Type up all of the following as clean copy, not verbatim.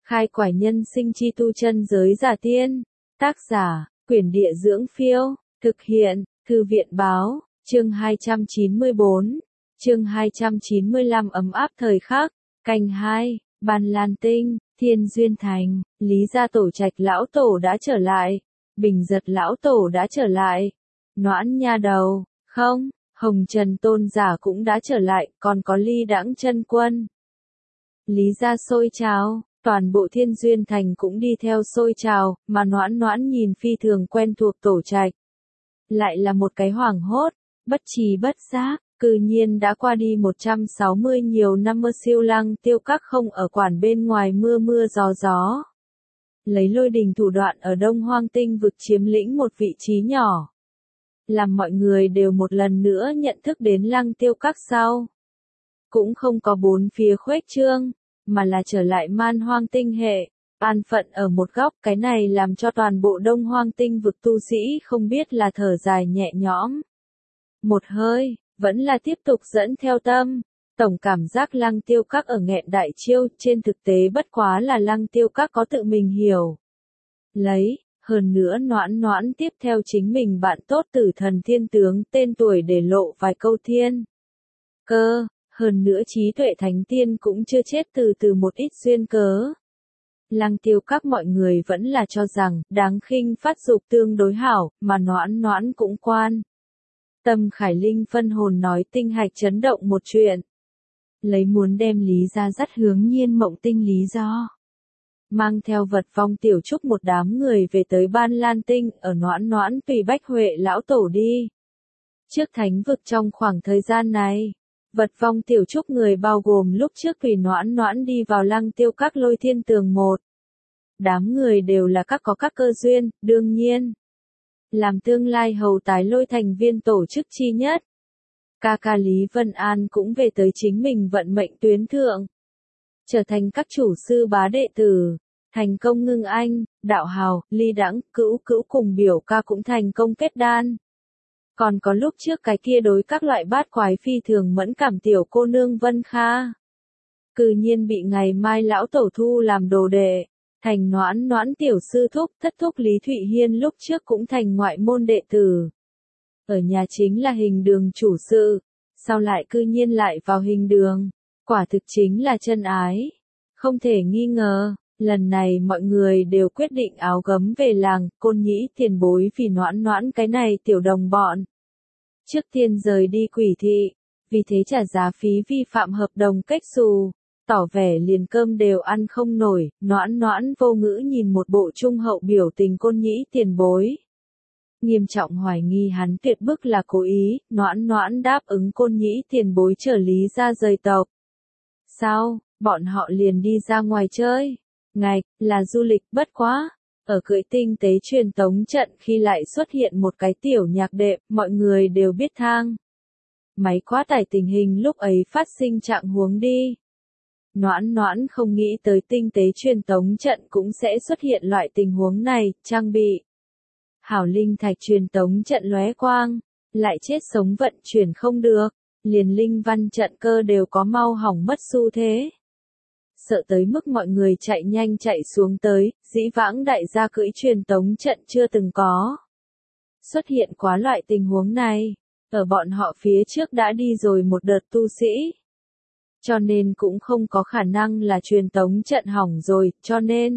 Khai quải nhân sinh chi tu chân giới giả tiên. Tác giả, Quyển Địa Dưỡng Phiêu. Thực hiện, Thư viện Báo. Chương 294. Chương 295 ấm áp thời khắc. Canh 2, Ban Lan Tinh, Thiên Duyên Thành. Lý gia tổ trạch lão tổ đã trở lại. Bình giật lão tổ đã trở lại. Noãn nha đầu, không, Hồng Trần tôn giả cũng đã trở lại, còn có Ly Đãng chân quân. Lý gia sôi trào, toàn bộ Thiên Duyên Thành cũng đi theo sôi trào, mà Noãn nhìn phi thường quen thuộc tổ trạch. Lại là một cái hoảng hốt, bất trì bất giác, cư nhiên đã qua đi 160 nhiều năm mơ siêu Lăng Tiêu Các không ở quản bên ngoài mưa gió. Lấy lôi đình thủ đoạn ở Đông Hoang Tinh vực chiếm lĩnh một vị trí nhỏ. Làm mọi người đều một lần nữa nhận thức đến Lăng Tiêu Các sau. Cũng không có bốn phía khuếch trương, mà là trở lại Man Hoang Tinh hệ, an phận ở một góc. Cái này làm cho toàn bộ Đông Hoang Tinh vực tu sĩ không biết là thở dài nhẹ nhõm. Một hơi, vẫn là tiếp tục dẫn theo tâm. Tổng cảm giác Lăng Tiêu Các ở nghẹn đại chiêu, trên thực tế bất quá là Lăng Tiêu Các có tự mình hiểu. Hơn nữa Noãn tiếp theo chính mình bạn tốt Tử Thần Thiên Tướng tên tuổi để lộ vài câu thiên cơ, hơn nữa trí tuệ thánh tiên cũng chưa chết từ một ít duyên cớ. Lăng Tiêu Các mọi người vẫn là cho rằng đáng khinh phát dục tương đối hảo, mà Noãn cũng quan. Tâm Khải Linh phân hồn nói tinh hạch chấn động một chuyện. Lấy muốn đem Lý gia dắt hướng Nhiên Mộng Tinh lý do. Mang theo Vật Vong Tiểu Trúc một đám người về tới Ban Lan Tinh, ở Noãn tùy Bách Huệ lão tổ đi. Trước thánh vực trong khoảng thời gian này, Vật Vong Tiểu Trúc người bao gồm lúc trước tùy Noãn đi vào Lăng Tiêu Các Lôi Thiên Tường một. Đám người đều là có các cơ duyên, đương nhiên. Làm tương lai hầu tái lôi thành viên tổ chức chi nhất. Ca Lý Vân An cũng về tới chính mình vận mệnh tuyến thượng. Trở thành các chủ sư bá đệ tử. Thành công ngưng anh, đạo hào, Ly Đãng, cữu cùng biểu ca cũng thành công kết đan. Còn có lúc trước cái kia đối các loại bát quái phi thường mẫn cảm tiểu cô nương Vân Kha. Cư nhiên bị ngày mai lão tổ thu làm đồ đệ. Thành Noãn tiểu sư thúc, thất thúc Lý Thụy Hiên lúc trước cũng thành ngoại môn đệ tử. Ở nhà chính là Hình Đường chủ sự, sau lại cư nhiên lại vào Hình Đường, quả thực chính là chân ái. Không thể nghi ngờ, lần này mọi người đều quyết định áo gấm về làng, Côn Nhĩ tiền bối vì Noãn cái này tiểu đồng bọn. Trước tiên rời đi Quỷ thị, vì thế trả giá phí vi phạm hợp đồng cách xù. Tỏ vẻ liền cơm đều ăn không nổi, Noãn vô ngữ nhìn một bộ trung hậu biểu tình Côn Nhĩ tiền bối. Nghiêm trọng hoài nghi hắn tuyệt bức là cố ý, Noãn đáp ứng Côn Nhĩ tiền bối trở Lý gia rời tộc. Sao, bọn họ liền đi ra ngoài chơi? Là du lịch bất quá. Ở cưỡi tinh tế truyền tống trận khi lại xuất hiện một cái tiểu nhạc đệm, mọi người đều biết thang. Máy quá tải tình hình lúc ấy phát sinh trạng huống đi. Noãn không nghĩ tới tinh tế truyền tống trận cũng sẽ xuất hiện loại tình huống này, trang bị. Hảo linh thạch truyền tống trận lóe quang, lại chết sống vận chuyển không được, liền linh văn trận cơ đều có mau hỏng mất xu thế. Sợ tới mức mọi người chạy nhanh chạy xuống tới, dĩ vãng đại gia cưỡi truyền tống trận chưa từng có. Xuất hiện quá loại tình huống này, ở bọn họ phía trước đã đi rồi một đợt tu sĩ. Cho nên cũng không có khả năng là truyền tống trận hỏng rồi, cho nên.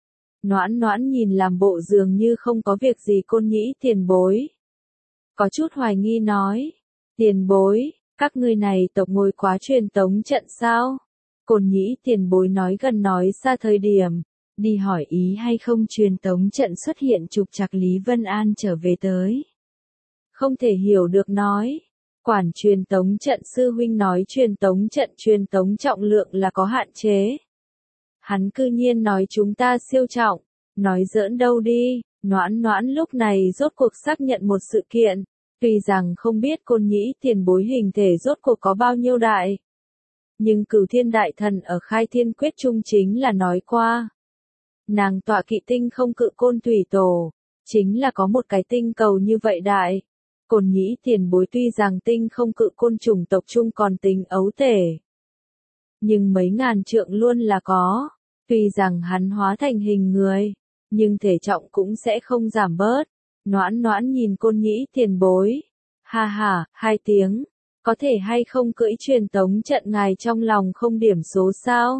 Noãn nhìn làm bộ dường như không có việc gì Côn Nhĩ tiền bối. Có chút hoài nghi nói, tiền bối, các ngươi này tộc ngồi quá truyền tống trận sao? Côn Nhĩ tiền bối nói gần nói xa thời điểm, đi hỏi ý hay không truyền tống trận xuất hiện trục trặc Lý Vân An trở về tới. Không thể hiểu được nói. Quản truyền tống trận sư huynh nói truyền tống trọng lượng là có hạn chế. Hắn cư nhiên nói chúng ta siêu trọng, nói giỡn đâu đi. Noãn lúc này rốt cuộc xác nhận một sự kiện, tuy rằng không biết Côn Nhĩ tiền bối hình thể rốt cuộc có bao nhiêu đại. Nhưng Cửu Thiên Đại Thần ở Khai Thiên Quyết Trung chính là nói qua. Nàng tọa kỵ tinh không cự côn thủy tổ, chính là có một cái tinh cầu như vậy đại. Côn Nhĩ tiền bối tuy rằng tinh không cự côn chủng tộc chung còn tính ấu tể. Nhưng mấy ngàn trượng luôn là có. Tuy rằng hắn hóa thành hình người, nhưng thể trọng cũng sẽ không giảm bớt. Noãn noãn nhìn Côn Nhĩ tiền bối. Ha ha, 2 tiếng. Có thể hay không cưỡi truyền tống trận ngài trong lòng không điểm số sao?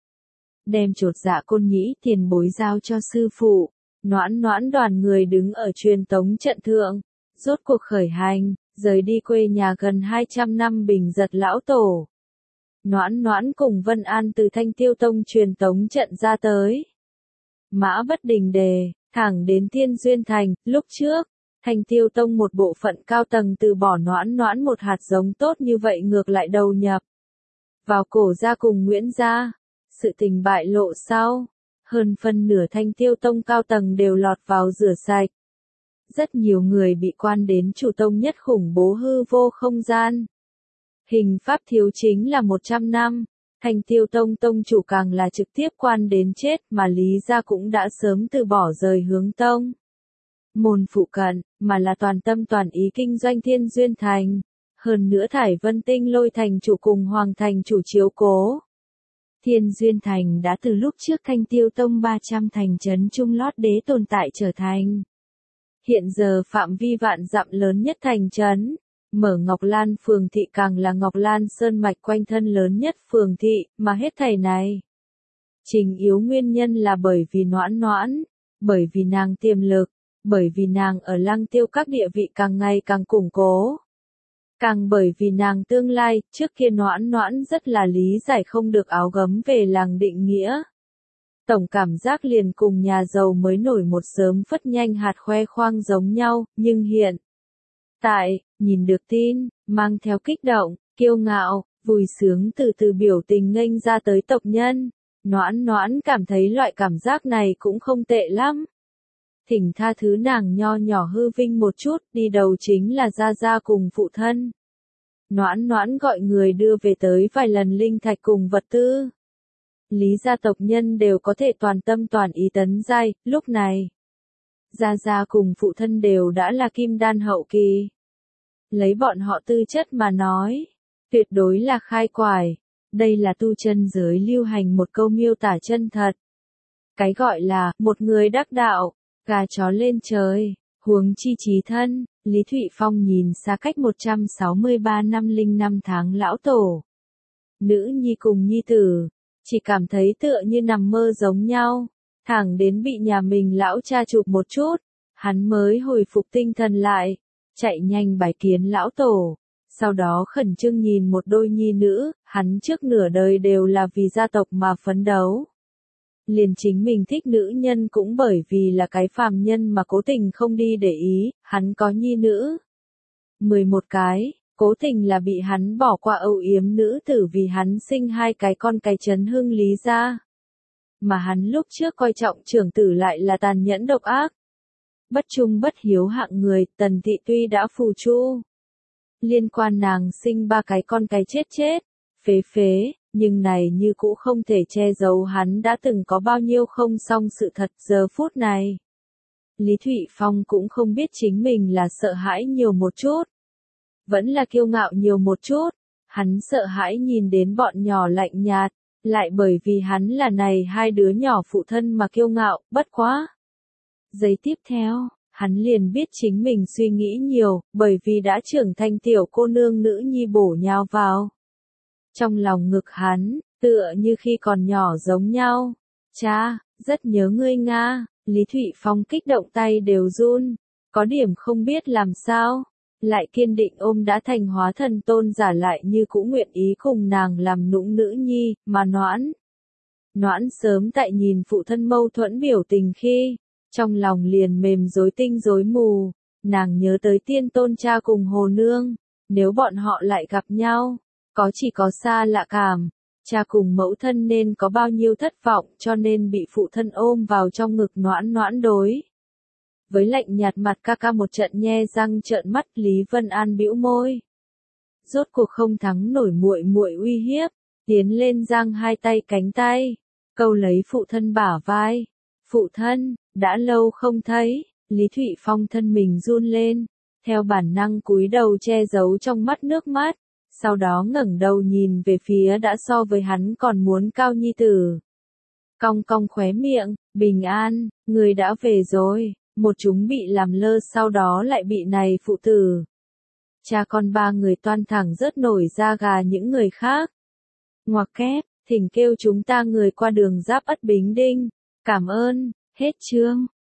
Đem chột dạ Côn Nhĩ tiền bối giao cho sư phụ. Noãn noãn đoàn người đứng ở truyền tống trận thượng. Rốt cuộc khởi hành, rời đi quê nhà gần 200 năm Bình Giật lão tổ. Noãn noãn cùng Vân An từ Thanh Tiêu Tông truyền tống trận ra tới. Mã bất đình đề, thẳng đến Thiên Duyên Thành. Lúc trước, Thanh Tiêu Tông một bộ phận cao tầng từ bỏ noãn noãn một hạt giống tốt như vậy ngược lại đầu nhập vào Cổ gia cùng Nguyễn gia. Sự tình bại lộ sau, hơn phân nửa Thanh Tiêu Tông cao tầng đều lọt vào rửa sạch. Rất nhiều người bị quan đến chủ tông nhất khủng bố hư vô không gian. Hình pháp thiếu chính là 100 năm, Thanh Tiêu Tông tông chủ càng là trực tiếp quan đến chết mà Lý gia cũng đã sớm từ bỏ rời hướng tông. Môn phụ cận, mà là toàn tâm toàn ý kinh doanh Thiên Duyên Thành. Hơn nữa Thải Vân Tinh Lôi thành chủ cùng Hoàng thành chủ chiếu cố. Thiên Duyên Thành đã từ lúc trước Thanh Tiêu Tông 300 thành trấn Trung Lót Đế tồn tại trở thành. Hiện giờ phạm vi vạn dặm lớn nhất thành trấn, mở Ngọc Lan phường thị càng là Ngọc Lan Sơn mạch quanh thân lớn nhất phường thị, mà hết thảy này. Trình yếu nguyên nhân là bởi vì noãn noãn, bởi vì nàng tiềm lực, bởi vì nàng ở Lăng Tiêu các địa vị càng ngày càng củng cố. Càng bởi vì nàng tương lai, trước kia noãn noãn rất là lý giải không được áo gấm về làng định nghĩa. Tổng cảm giác liền cùng nhà giàu mới nổi một sớm phất nhanh hạt khoe khoang giống nhau, nhưng hiện tại, nhìn được tin, mang theo kích động, kiêu ngạo, vui sướng từ từ biểu tình nghênh ra tới tộc nhân. Noãn noãn cảm thấy loại cảm giác này cũng không tệ lắm. Thỉnh tha thứ nàng nho nhỏ hư vinh một chút, đi đầu chính là gia gia cùng phụ thân. Noãn noãn gọi người đưa về tới vài lần linh thạch cùng vật tư. Lý gia tộc nhân đều có thể toàn tâm toàn ý tấn giai, lúc này. Gia gia cùng phụ thân đều đã là kim đan hậu kỳ. Lấy bọn họ tư chất mà nói, tuyệt đối là khai quải. Đây là tu chân giới lưu hành một câu miêu tả chân thật. Cái gọi là, một người đắc đạo, gà chó lên trời, huống chi trí thân. Lý Thụy Phong nhìn xa cách 163 năm 05 tháng lão tổ. Nữ nhi cùng nhi tử, chỉ cảm thấy tựa như nằm mơ giống nhau, thẳng đến bị nhà mình lão cha chụp một chút, hắn mới hồi phục tinh thần lại, chạy nhanh bái kiến lão tổ, sau đó khẩn trương nhìn một đôi nhi nữ, hắn trước nửa đời đều là vì gia tộc mà phấn đấu. Liền chính mình thích nữ nhân cũng bởi vì là cái phàm nhân mà cố tình không đi để ý, hắn có nhi nữ 11 cái, cố tình là bị hắn bỏ qua âu yếm nữ tử vì hắn sinh 2 cái con cái Trấn Hưng Lý gia. Mà hắn lúc trước coi trọng trưởng tử lại là tàn nhẫn độc ác. Bất trung bất hiếu hạng người, Tần thị tuy đã phù chu. Liên quan nàng sinh 3 cái con cái chết, phế phế, nhưng này như cũ không thể che giấu hắn đã từng có bao nhiêu không xong sự thật giờ phút này. Lý Thụy Phong cũng không biết chính mình là sợ hãi nhiều một chút. Vẫn là kiêu ngạo nhiều một chút, hắn sợ hãi nhìn đến bọn nhỏ lạnh nhạt, lại bởi vì hắn là này 2 đứa nhỏ phụ thân mà kiêu ngạo, bất quá. Giây tiếp theo, hắn liền biết chính mình suy nghĩ nhiều, bởi vì đã trưởng thành tiểu cô nương nữ nhi bổ nhào vào. Trong lòng ngực hắn, tựa như khi còn nhỏ giống nhau. Cha, rất nhớ ngươi Nga, Lý Thụy Phong kích động tay đều run, có điểm không biết làm sao. Lại kiên định ôm đã thành hóa thần tôn giả lại như cũng nguyện ý cùng nàng làm nũng nữ nhi, mà noãn. Noãn sớm tại nhìn phụ thân mâu thuẫn biểu tình khi, trong lòng liền mềm rối tinh rối mù, nàng nhớ tới tiên tôn cha cùng hồ nương, nếu bọn họ lại gặp nhau, có chỉ có xa lạ cảm, cha cùng mẫu thân nên có bao nhiêu thất vọng cho nên bị phụ thân ôm vào trong ngực noãn noãn đối. Với lạnh nhạt mặt ca ca một trận nhe răng trợn mắt Lý Vân An bĩu môi. Rốt cuộc không thắng nổi muội muội uy hiếp, tiến lên giang 2 tay cánh tay, câu lấy phụ thân bả vai. Phụ thân, đã lâu không thấy, Lý Thụy Phong thân mình run lên, theo bản năng cúi đầu che giấu trong mắt nước mắt, sau đó ngẩng đầu nhìn về phía đã so với hắn còn muốn cao nhi tử. Cong cong khóe miệng, bình an, người đã về rồi, một chúng bị làm lơ sau đó lại bị này phụ tử. Cha con ba người toan thẳng rớt nổi da gà những người khác. Ngoặc kép, thỉnh kêu chúng ta người qua đường giáp Ất Bính Đinh. Cảm ơn, hết chương.